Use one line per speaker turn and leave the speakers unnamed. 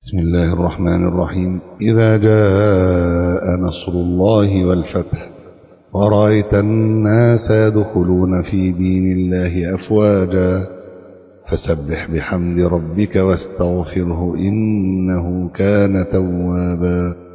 بسم الله الرحمن الرحيم. إذا جاء نصر الله والفتح ورأيت الناس يدخلون في دين الله أفواجا فسبح بحمد ربك واستغفره إنه كان توابا.